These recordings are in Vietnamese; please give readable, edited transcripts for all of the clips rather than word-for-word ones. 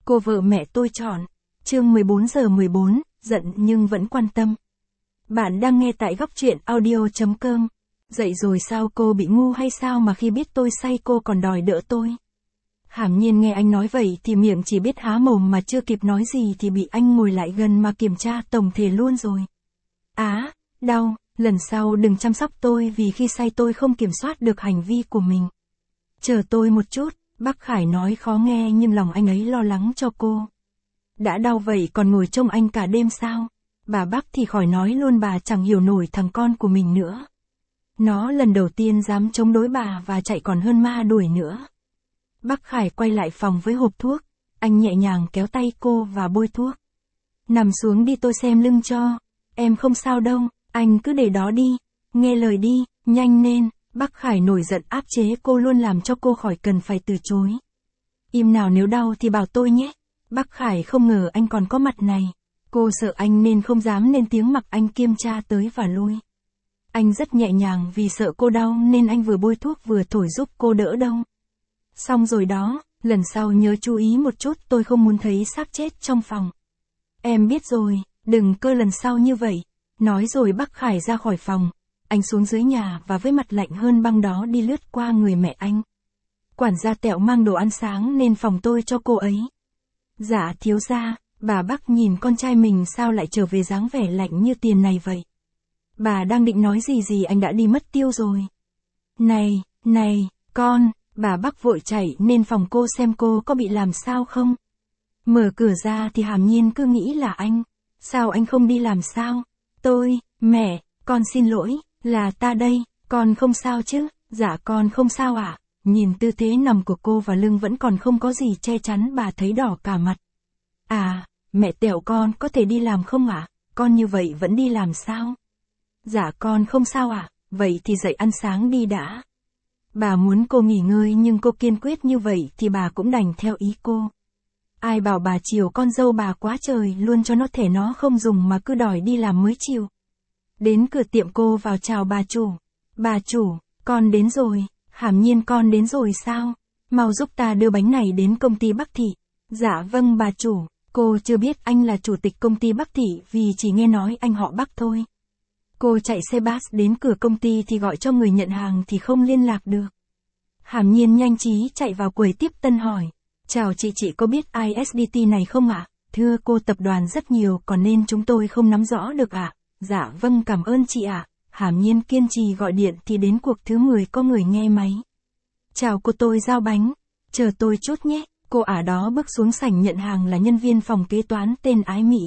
Cô vợ mẹ tôi chọn. Chương 14:14, giận nhưng vẫn quan tâm. Bạn đang nghe tại góc truyện audio.com. Dậy rồi sao, cô bị ngu hay sao mà khi biết tôi say cô còn đòi đỡ tôi? Hàm Nhiên nghe anh nói vậy thì miệng chỉ biết há mồm mà chưa kịp nói gì thì bị anh ngồi lại gần mà kiểm tra tổng thể luôn rồi. Đau, lần sau đừng chăm sóc tôi vì khi say tôi không kiểm soát được hành vi của mình. Chờ tôi một chút, bác Khải nói khó nghe nhưng lòng anh ấy lo lắng cho cô. Đã đau vậy còn ngồi trông anh cả đêm sao? Bà Bắc thì khỏi nói luôn, bà chẳng hiểu nổi thằng con của mình nữa. Nó lần đầu tiên dám chống đối bà và chạy còn hơn ma đuổi nữa. Bác Khải quay lại phòng với hộp thuốc, anh nhẹ nhàng kéo tay cô và bôi thuốc. Nằm xuống đi tôi xem lưng cho, em không sao đâu, anh cứ để đó đi, nghe lời đi, nhanh lên. Bác Khải nổi giận áp chế cô luôn làm cho cô khỏi cần phải từ chối. Im nào, nếu đau thì bảo tôi nhé. Bác Khải không ngờ anh còn có mặt này. Cô sợ anh nên không dám lên tiếng mặc anh kiểm tra tới và lui. Anh rất nhẹ nhàng vì sợ cô đau nên anh vừa bôi thuốc vừa thổi giúp cô đỡ đâu. Xong rồi đó, lần sau nhớ chú ý một chút, tôi không muốn thấy xác chết trong phòng. Em biết rồi, đừng cơ lần sau như vậy. Nói rồi bác Khải ra khỏi phòng. Anh xuống dưới nhà và với mặt lạnh hơn băng đó đi lướt qua người mẹ anh. Quản gia Tẹo mang đồ ăn sáng nên phòng tôi cho cô ấy. Dạ thiếu gia. Bà Bắc nhìn con trai mình sao lại trở về dáng vẻ lạnh như tiền này vậy. Bà đang định nói gì anh đã đi mất tiêu rồi. Này, con, bà Bắc vội chạy nên phòng cô xem cô có bị làm sao không. Mở cửa ra thì Hàm Nhiên cứ nghĩ là anh. Sao anh không đi làm sao? Mẹ, con xin lỗi, là ta đây, con không sao chứ? Dạ con không sao ạ. Nhìn tư thế nằm của cô và lưng vẫn còn không có gì che chắn, bà thấy đỏ cả mặt. Mẹ Tẹo con có thể đi làm không ạ? Con như vậy vẫn đi làm sao? Dạ con không sao ạ, vậy thì dậy ăn sáng đi đã. Bà muốn cô nghỉ ngơi nhưng cô kiên quyết như vậy thì bà cũng đành theo ý cô. Ai bảo bà chiều con dâu bà quá trời luôn cho nó thể nó không dùng mà cứ đòi đi làm mới chiều. Đến cửa tiệm cô vào chào bà chủ. Bà chủ, con đến rồi. Hàm Nhiên con đến rồi sao? Mau giúp ta đưa bánh này đến công ty Bắc Thị. Dạ vâng bà chủ. Cô chưa biết anh là chủ tịch công ty Bắc Thị vì chỉ nghe nói anh họ Bắc thôi. Cô chạy xe bus đến cửa công ty thì gọi cho người nhận hàng thì không liên lạc được. Hàm Nhiên nhanh trí chạy vào quầy tiếp tân hỏi. Chào chị có biết ISDT này không ạ? Thưa cô, tập đoàn rất nhiều còn nên chúng tôi không nắm rõ được ạ. Dạ vâng cảm ơn chị ạ. Hàm Nhiên kiên trì gọi điện thì đến cuộc thứ 10 có người nghe máy. Chào cô, tôi giao bánh. Chờ tôi chút nhé. Cô ả đó bước xuống sảnh nhận hàng là nhân viên phòng kế toán tên Ái Mỹ.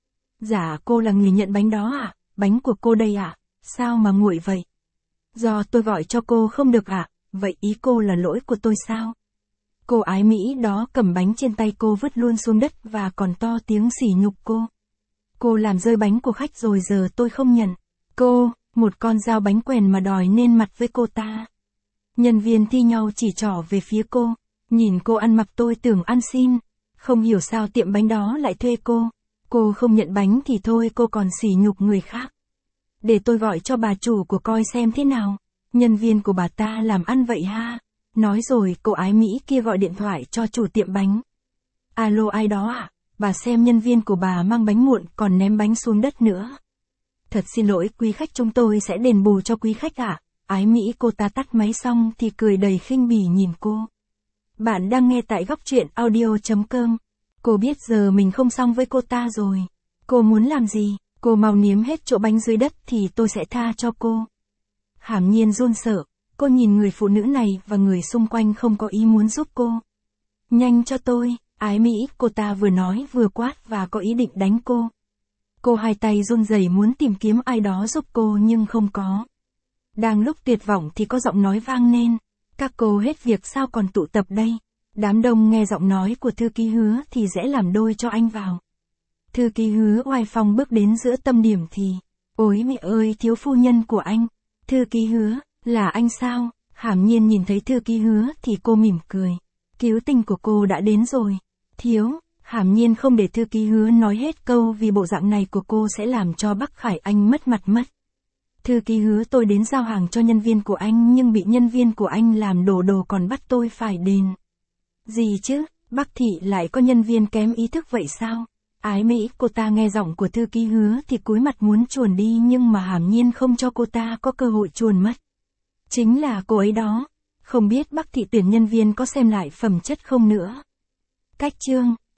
Dạ cô là người nhận bánh đó ạ. Bánh của cô đây ạ. Sao mà nguội vậy? Do tôi gọi cho cô không được ạ. Vậy ý cô là lỗi của tôi sao? Cô Ái Mỹ đó cầm bánh trên tay cô vứt luôn xuống đất và còn to tiếng sỉ nhục cô. Cô làm rơi bánh của khách rồi giờ tôi không nhận. Cô, một con dao bánh quèn mà đòi nên mặt với cô ta. Nhân viên thi nhau chỉ trỏ về phía cô. Nhìn cô ăn mặc tôi tưởng ăn xin. Không hiểu sao tiệm bánh đó lại thuê cô. Cô không nhận bánh thì thôi cô còn sỉ nhục người khác. Để tôi gọi cho bà chủ của coi xem thế nào. Nhân viên của bà ta làm ăn vậy ha. Nói rồi cô Ái Mỹ kia gọi điện thoại cho chủ tiệm bánh. Alo ai đó ạ? Bà xem nhân viên của bà mang bánh muộn còn ném bánh xuống đất nữa. Thật xin lỗi quý khách, chúng tôi sẽ đền bù cho quý khách ạ. Ái Mỹ cô ta tắt máy xong thì cười đầy khinh bỉ nhìn cô. Bạn đang nghe tại góc truyện audio.com. Cô biết giờ mình không xong với cô ta rồi. Cô muốn làm gì? Cô mau nếm hết chỗ bánh dưới đất thì tôi sẽ tha cho cô. Hàm Nhiên run sợ. Cô nhìn người phụ nữ này và người xung quanh không có ý muốn giúp cô. Nhanh cho tôi. Ái Mỹ cô ta vừa nói vừa quát và có ý định đánh cô. Cô hai tay run rẩy muốn tìm kiếm ai đó giúp cô nhưng không có. Đang lúc tuyệt vọng thì có giọng nói vang lên. Các cô hết việc sao còn tụ tập đây? Đám đông nghe giọng nói của thư ký Hứa thì dễ làm đôi cho anh vào. Thư ký Hứa oai phong bước đến giữa tâm điểm thì. Ôi mẹ ơi, thiếu phu nhân của anh. Thư ký Hứa, là anh sao? Hàm Nhiên nhìn thấy thư ký Hứa thì cô mỉm cười. Cứu tinh của cô đã đến rồi. Thiếu. Hàm Nhiên không để thư ký Hứa nói hết câu vì bộ dạng này của cô sẽ làm cho Bắc Khải anh mất mặt mất. Thư ký Hứa, tôi đến giao hàng cho nhân viên của anh nhưng bị nhân viên của anh làm đổ đồ còn bắt tôi phải đền. Gì chứ? Bắc Thị lại có nhân viên kém ý thức vậy sao? Ái Mỹ, cô ta nghe giọng của thư ký Hứa thì cúi mặt muốn chuồn đi nhưng mà Hàm Nhiên không cho cô ta có cơ hội chuồn mất. Chính là cô ấy đó. Không biết Bắc Thị tuyển nhân viên có xem lại phẩm chất không nữa. Cách chương